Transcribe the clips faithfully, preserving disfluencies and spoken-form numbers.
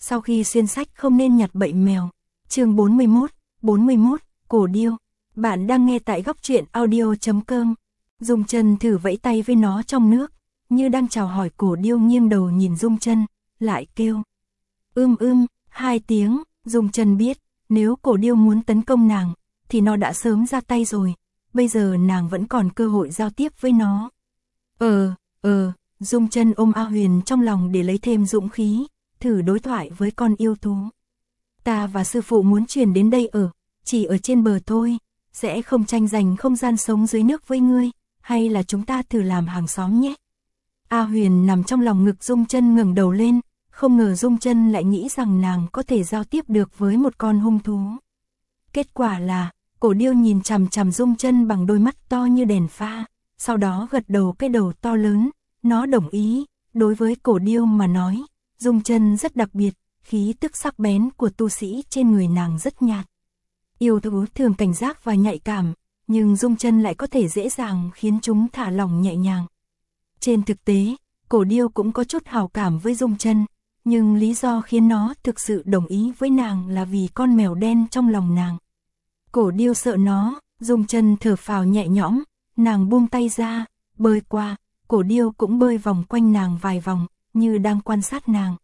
Sau khi xuyên sách không nên nhặt bậy mèo. Chương bốn mươi mốt, bốn mươi mốt, cổ điêu. Bạn đang nghe tại góc truyện audio chấm com. Dung Chân thử vẫy tay với nó trong nước, như đang chào hỏi. Cổ điêu nghiêng đầu nhìn Dung Chân, lại kêu ưm ưm hai tiếng. Dung Chân biết, nếu cổ điêu muốn tấn công nàng, thì nó đã sớm ra tay rồi. Bây giờ nàng vẫn còn cơ hội giao tiếp với nó. Ờ, ờ, Dung Chân ôm A Huyền trong lòng để lấy thêm dũng khí, thử đối thoại với con yêu thú. Ta và sư phụ muốn chuyển đến đây ở, chỉ ở trên bờ thôi, sẽ không tranh giành không gian sống dưới nước với ngươi, hay là chúng ta thử làm hàng xóm nhé. A Huyền nằm trong lòng ngực Dung Chân ngẩng đầu lên, không ngờ Dung Chân lại nghĩ rằng nàng có thể giao tiếp được với một con hung thú. Kết quả là, cổ điêu nhìn chằm chằm Dung Chân bằng đôi mắt to như đèn pha, sau đó gật đầu cái đầu to lớn, nó đồng ý. Đối với cổ điêu mà nói, Dung Chân rất đặc biệt, khí tức sắc bén của tu sĩ trên người nàng rất nhạt. Yêu thú thường cảnh giác và nhạy cảm, nhưng Dung Chân lại có thể dễ dàng khiến chúng thả lỏng nhẹ nhàng. Trên thực tế, cổ điêu cũng có chút hảo cảm với Dung Chân, nhưng lý do khiến nó thực sự đồng ý với nàng là vì con mèo đen trong lòng nàng. Cổ điêu sợ nó, Dung Chân thở phào nhẹ nhõm, nàng buông tay ra, bơi qua, cổ điêu cũng bơi vòng quanh nàng vài vòng, như đang quan sát nàng.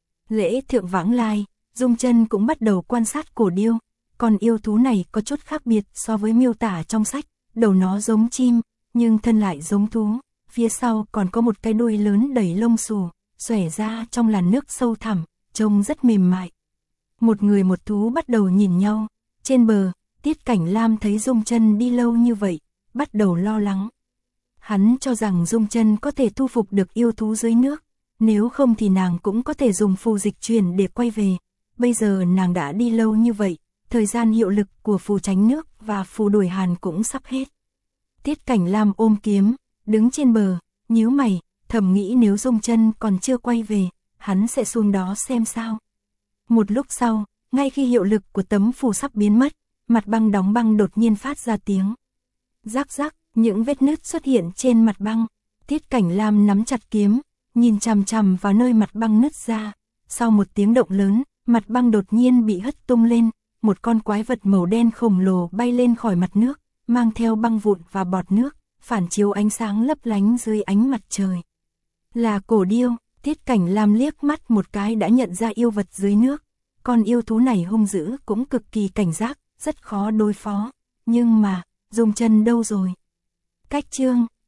Lễ thượng vãng lai, Dung Chân cũng bắt đầu quan sát cổ điêu. Con yêu thú này có chút khác biệt so với miêu tả trong sách, đầu nó giống chim, nhưng thân lại giống thú, phía sau còn có một cái đuôi lớn đầy lông xù, xòe ra trong làn nước sâu thẳm, trông rất mềm mại. Một người một thú bắt đầu nhìn nhau, trên bờ, Tiết Cảnh Lam thấy Dung Chân đi lâu như vậy, bắt đầu lo lắng. Hắn cho rằng Dung Chân có thể thu phục được yêu thú dưới nước, nếu không thì nàng cũng có thể dùng phù dịch chuyển để quay về. Bây giờ nàng đã đi lâu như vậy, thời gian hiệu lực của phù tránh nước và phù đuổi hàn cũng sắp hết. Tiết Cảnh Lam ôm kiếm, đứng trên bờ, nhíu mày, thầm nghĩ nếu Dung Chân còn chưa quay về, hắn sẽ xuống đó xem sao. Một lúc sau, ngay khi hiệu lực của tấm phù sắp biến mất, mặt băng đóng băng đột nhiên phát ra tiếng rắc rắc, những vết nứt xuất hiện trên mặt băng. Tiết Cảnh Lam nắm chặt kiếm, nhìn chằm chằm vào nơi mặt băng nứt ra. Sau một tiếng động lớn, mặt băng đột nhiên bị hất tung lên, một con quái vật màu đen khổng lồ bay lên khỏi mặt nước, mang theo băng vụn và bọt nước, phản chiếu ánh sáng lấp lánh dưới ánh mặt trời. Là cổ điêu. Tiết Cảnh Lam liếc mắt một cái đã nhận ra yêu vật dưới nước. Con yêu thú này hung dữ cũng cực kỳ cảnh giác, rất khó đối phó. Nhưng mà, Dung Chân đâu rồi? Cách chương